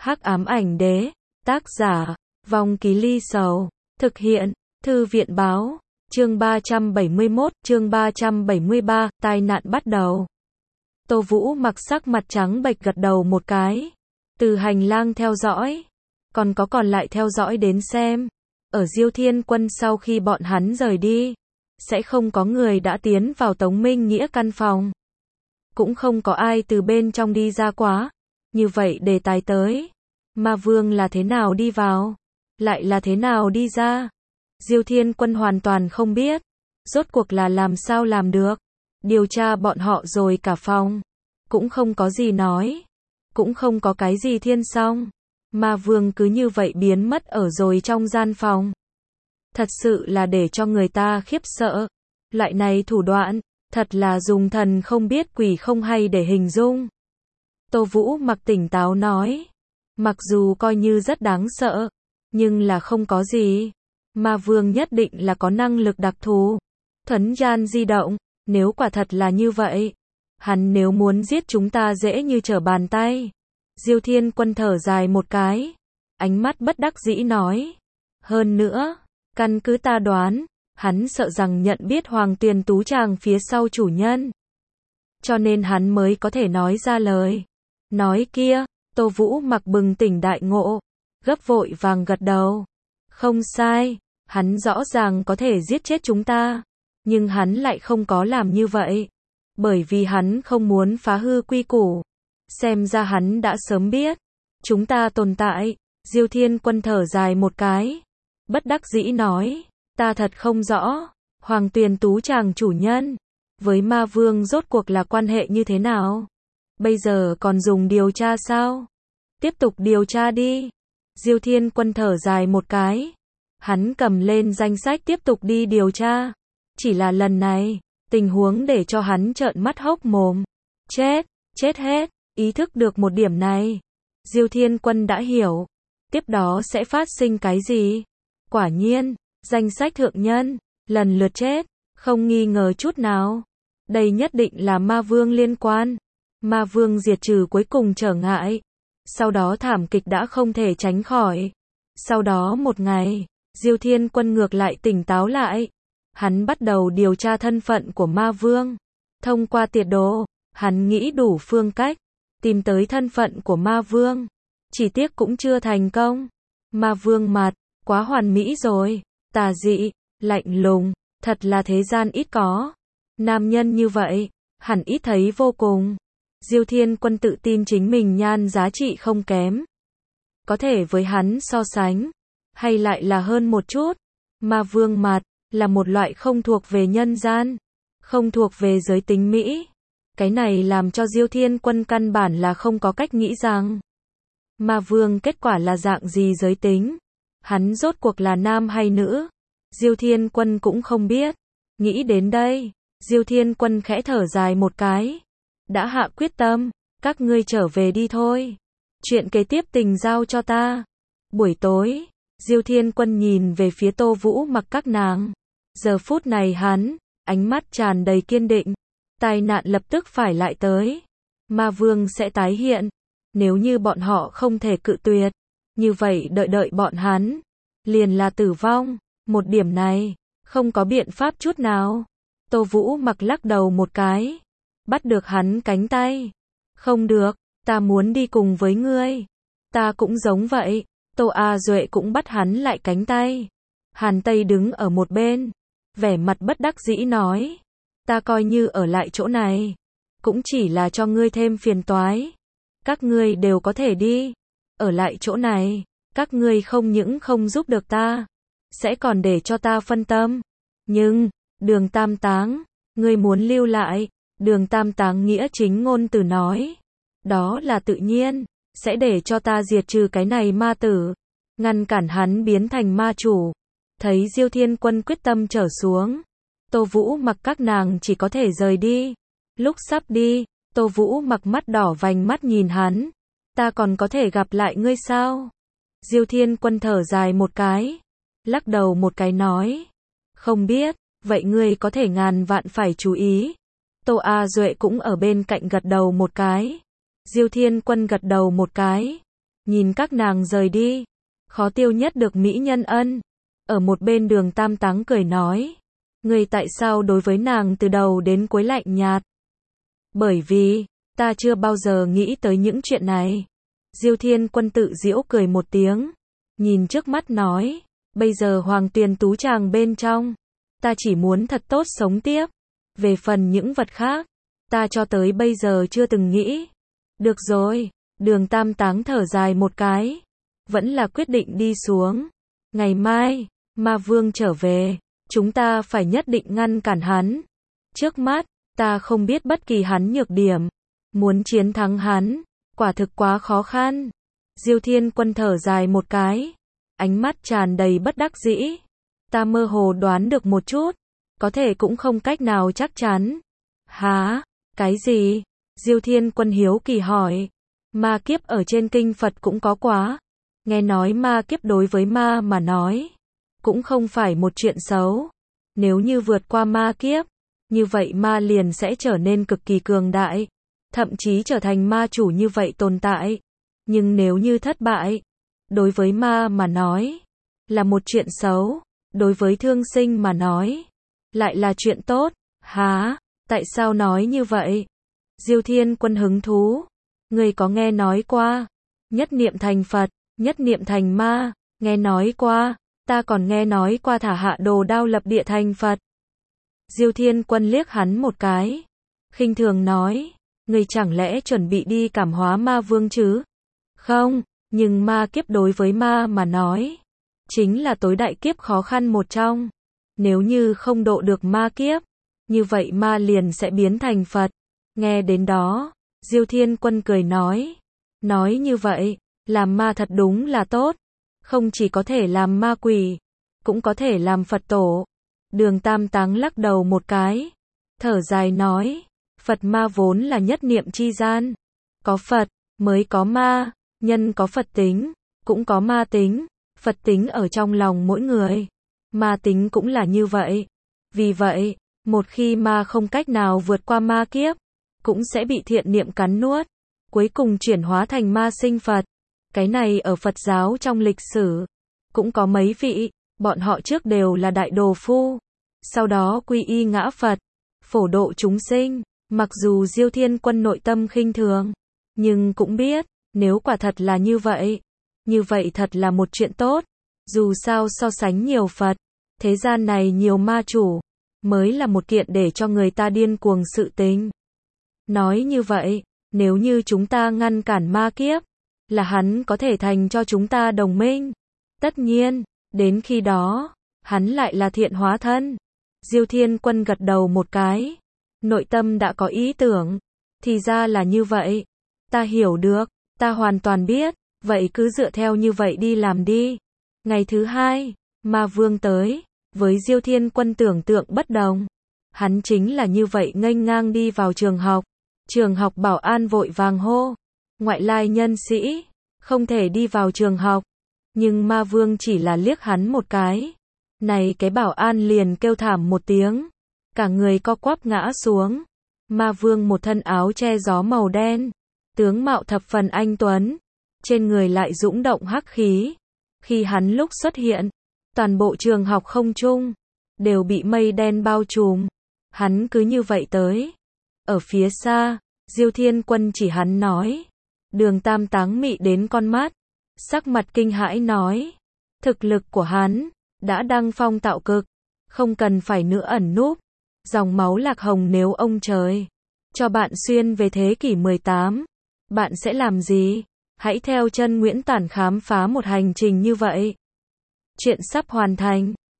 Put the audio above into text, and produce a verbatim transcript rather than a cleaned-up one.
Hắc ám ảnh đế, tác giả, Vong Ký Ly Sầu, thực hiện, Thư viện báo, chương ba trăm bảy mươi mốt, chương ba trăm bảy mươi ba, tai nạn bắt đầu. Tô Vũ mặc sắc mặt trắng bệch gật đầu một cái, từ hành lang theo dõi, còn có còn lại theo dõi đến xem, ở Diêu Thiên Quân sau khi bọn hắn rời đi, sẽ không có người đã tiến vào Tống Minh Nghĩa căn phòng. Cũng không có ai từ bên trong đi ra quá. Như vậy đề tài tới, Ma Vương là thế nào đi vào, lại là thế nào đi ra. Diêu Thiên Quân hoàn toàn không biết, rốt cuộc là làm sao làm được. Điều tra bọn họ rồi cả phòng, cũng không có gì nói, cũng không có cái gì thiên song. Ma Vương cứ như vậy biến mất ở rồi trong gian phòng. Thật sự là để cho người ta khiếp sợ. Loại này thủ đoạn, thật là dùng thần không biết quỷ không hay để hình dung. Tô Vũ mặc tỉnh táo nói, mặc dù coi như rất đáng sợ, nhưng là không có gì. Ma Vương nhất định là có năng lực đặc thù, thuấn gian di động, nếu quả thật là như vậy, hắn nếu muốn giết chúng ta dễ như trở bàn tay. Diêu Thiên Quân thở dài một cái, ánh mắt bất đắc dĩ nói, hơn nữa, căn cứ ta đoán, hắn sợ rằng nhận biết Hoàng Tuyền Tú Tràng phía sau chủ nhân, cho nên hắn mới có thể nói ra lời nói kia. Tô Vũ mặc bừng tỉnh đại ngộ, gấp vội vàng gật đầu. Không sai, hắn rõ ràng có thể giết chết chúng ta, nhưng hắn lại không có làm như vậy, bởi vì hắn không muốn phá hư quy củ. Xem ra hắn đã sớm biết chúng ta tồn tại. Diêu Thiên Quân thở dài một cái, bất đắc dĩ nói, ta thật không rõ, Hoàng Tuyền Tú Tràng chủ nhân với Ma Vương rốt cuộc là quan hệ như thế nào? Bây giờ còn dùng điều tra sao? Tiếp tục điều tra đi. Diêu Thiên Quân thở dài một cái, hắn cầm lên danh sách tiếp tục đi điều tra. Chỉ là lần này, tình huống để cho hắn trợn mắt hốc mồm. Chết, chết hết. Ý thức được một điểm này, Diêu Thiên Quân đã hiểu, tiếp đó sẽ phát sinh cái gì. Quả nhiên, danh sách thượng nhân, lần lượt chết, không nghi ngờ chút nào. Đây nhất định là Ma Vương liên quan. Ma Vương diệt trừ cuối cùng trở ngại. Sau đó thảm kịch đã không thể tránh khỏi. Sau đó một ngày, Diêu Thiên Quân ngược lại tỉnh táo lại. Hắn bắt đầu điều tra thân phận của Ma Vương. Thông qua tiệt độ, hắn nghĩ đủ phương cách tìm tới thân phận của Ma Vương. Chỉ tiếc cũng chưa thành công. Ma Vương mặt, quá hoàn mỹ rồi. Tà dị, lạnh lùng, thật là thế gian ít có. Nam nhân như vậy, hẳn ít thấy vô cùng. Diêu Thiên Quân tự tin chính mình nhan giá trị không kém. Có thể với hắn so sánh, hay lại là hơn một chút. Ma Vương mặt, là một loại không thuộc về nhân gian, không thuộc về giới tính mỹ. Cái này làm cho Diêu Thiên Quân căn bản là không có cách nghĩ rằng Ma Vương kết quả là dạng gì giới tính. Hắn rốt cuộc là nam hay nữ, Diêu Thiên Quân cũng không biết. Nghĩ đến đây, Diêu Thiên Quân khẽ thở dài một cái, đã hạ quyết tâm, các ngươi trở về đi thôi. Chuyện kế tiếp tình giao cho ta. Buổi tối, Diêu Thiên Quân nhìn về phía Tô Vũ mặc các nàng. Giờ phút này hắn, ánh mắt tràn đầy kiên định. Tai nạn lập tức phải lại tới. Ma Vương sẽ tái hiện. Nếu như bọn họ không thể cự tuyệt, như vậy đợi đợi bọn hắn, liền là tử vong. Một điểm này, không có biện pháp chút nào. Tô Vũ mặc lắc đầu một cái, bắt được hắn cánh tay. Không được, ta muốn đi cùng với ngươi. Ta cũng giống vậy. Tô A Duệ cũng bắt hắn lại cánh tay. Hàn Tây đứng ở một bên, vẻ mặt bất đắc dĩ nói, ta coi như ở lại chỗ này, cũng chỉ là cho ngươi thêm phiền toái. Các ngươi đều có thể đi. Ở lại chỗ này, các ngươi không những không giúp được ta, sẽ còn để cho ta phân tâm. Nhưng, Đường Tam Táng, ngươi muốn lưu lại. Đường Tam Táng nghĩa chính ngôn từ nói, đó là tự nhiên, sẽ để cho ta diệt trừ cái này ma tử, ngăn cản hắn biến thành ma chủ. Thấy Diêu Thiên Quân quyết tâm trở xuống, Tô Vũ mặc các nàng chỉ có thể rời đi. Lúc sắp đi, Tô Vũ mặc mắt đỏ vành mắt nhìn hắn, ta còn có thể gặp lại ngươi sao? Diêu Thiên Quân thở dài một cái, lắc đầu một cái nói, không biết. Vậy ngươi có thể ngàn vạn phải chú ý. Tô A Duệ cũng ở bên cạnh gật đầu một cái. Diêu Thiên Quân gật đầu một cái. nhìn các nàng rời đi, khó tiêu nhất được mỹ nhân ân. Ở một bên Đường Tam Táng cười nói, ngươi tại sao đối với nàng từ đầu đến cuối lạnh nhạt? Bởi vì, ta chưa bao giờ nghĩ tới những chuyện này. Diêu Thiên Quân tự giễu cười một tiếng, nhìn trước mắt nói, bây giờ Hoàng Tuyền Tú chàng bên trong, ta chỉ muốn thật tốt sống tiếp. Về phần những vật khác, ta cho tới bây giờ chưa từng nghĩ. Được rồi, Đường Tam Táng thở dài một cái, vẫn là quyết định đi xuống. Ngày mai, Ma Vương trở về, chúng ta phải nhất định ngăn cản hắn. Trước mắt, ta không biết bất kỳ hắn nhược điểm. Muốn chiến thắng hắn, quả thực quá khó khăn. Diêu Thiên Quân thở dài một cái, ánh mắt tràn đầy bất đắc dĩ. Ta mơ hồ đoán được một chút, có thể cũng không cách nào chắc chắn. Hả? Cái gì? Diêu Thiên Quân hiếu kỳ hỏi. Ma kiếp ở trên kinh Phật cũng có quá. Nghe nói ma kiếp đối với ma mà nói, cũng không phải một chuyện xấu. Nếu như vượt qua ma kiếp, như vậy ma liền sẽ trở nên cực kỳ cường đại, thậm chí trở thành ma chủ như vậy tồn tại. Nhưng nếu như thất bại, đối với ma mà nói, là một chuyện xấu, đối với thương sinh mà nói, lại là chuyện tốt. Hả? Tại sao nói như vậy? Diêu Thiên Quân hứng thú. Ngươi có nghe nói qua, nhất niệm thành Phật, nhất niệm thành ma, nghe nói qua, ta còn nghe nói qua thả hạ đồ đao lập địa thành Phật. Diêu Thiên Quân liếc hắn một cái, khinh thường nói, ngươi chẳng lẽ chuẩn bị đi cảm hóa ma vương chứ? Không, nhưng ma kiếp đối với ma mà nói, chính là tối đại kiếp khó khăn một trong. Nếu như không độ được ma kiếp, như vậy ma liền sẽ biến thành Phật. Nghe đến đó, Diêu Thiên Quân cười nói, nói như vậy, làm ma thật đúng là tốt, không chỉ có thể làm ma quỷ, cũng có thể làm Phật tổ. Đường Tam Táng lắc đầu một cái, thở dài nói, Phật ma vốn là nhất niệm chi gian, có Phật, mới có ma, nhân có Phật tính, cũng có ma tính, Phật tính ở trong lòng mỗi người, ma tính cũng là như vậy. Vì vậy, một khi ma không cách nào vượt qua ma kiếp, cũng sẽ bị thiện niệm cắn nuốt, cuối cùng chuyển hóa thành ma sinh Phật. Cái này ở Phật giáo trong lịch sử, cũng có mấy vị, bọn họ trước đều là đại đồ phu, sau đó quy y ngã Phật, phổ độ chúng sinh. Mặc dù Diêu Thiên Quân nội tâm khinh thường, nhưng cũng biết, nếu quả thật là như vậy, như vậy thật là một chuyện tốt. Dù sao so sánh nhiều Phật, thế gian này nhiều ma chủ, mới là một kiện để cho người ta điên cuồng sự tình. Nói như vậy, nếu như chúng ta ngăn cản ma kiếp, là hắn có thể thành cho chúng ta đồng minh. Tất nhiên, đến khi đó, hắn lại là thiện hóa thân. Diêu Thiên Quân gật đầu một cái, nội tâm đã có ý tưởng. Thì ra là như vậy, ta hiểu được, ta hoàn toàn biết, vậy cứ dựa theo như vậy đi làm đi. Ngày thứ hai, Ma Vương tới, với Diêu Thiên Quân tưởng tượng bất đồng. Hắn chính là như vậy nghênh ngang đi vào trường học. Trường học bảo an vội vàng hô, ngoại lai nhân sĩ, không thể đi vào trường học. Nhưng Ma Vương chỉ là liếc hắn một cái. Này cái bảo an liền kêu thảm một tiếng, cả người co quắp ngã xuống. Ma Vương một thân áo che gió màu đen, tướng mạo thập phần anh tuấn, trên người lại dũng động hắc khí. Khi hắn lúc xuất hiện, toàn bộ trường học không trung đều bị mây đen bao trùm. Hắn cứ như vậy tới. Ở phía xa, Diêu Thiên Quân chỉ hắn nói. Đường Tam Táng mị đến con mắt, sắc mặt kinh hãi nói, thực lực của hắn đã đăng phong tạo cực, không cần phải nữa ẩn núp. Dòng máu Lạc Hồng, nếu ông trời cho bạn xuyên về thế kỷ mười tám, bạn sẽ làm gì? Hãy theo chân Nguyễn Tản khám phá một hành trình như vậy. Chuyện sắp hoàn thành.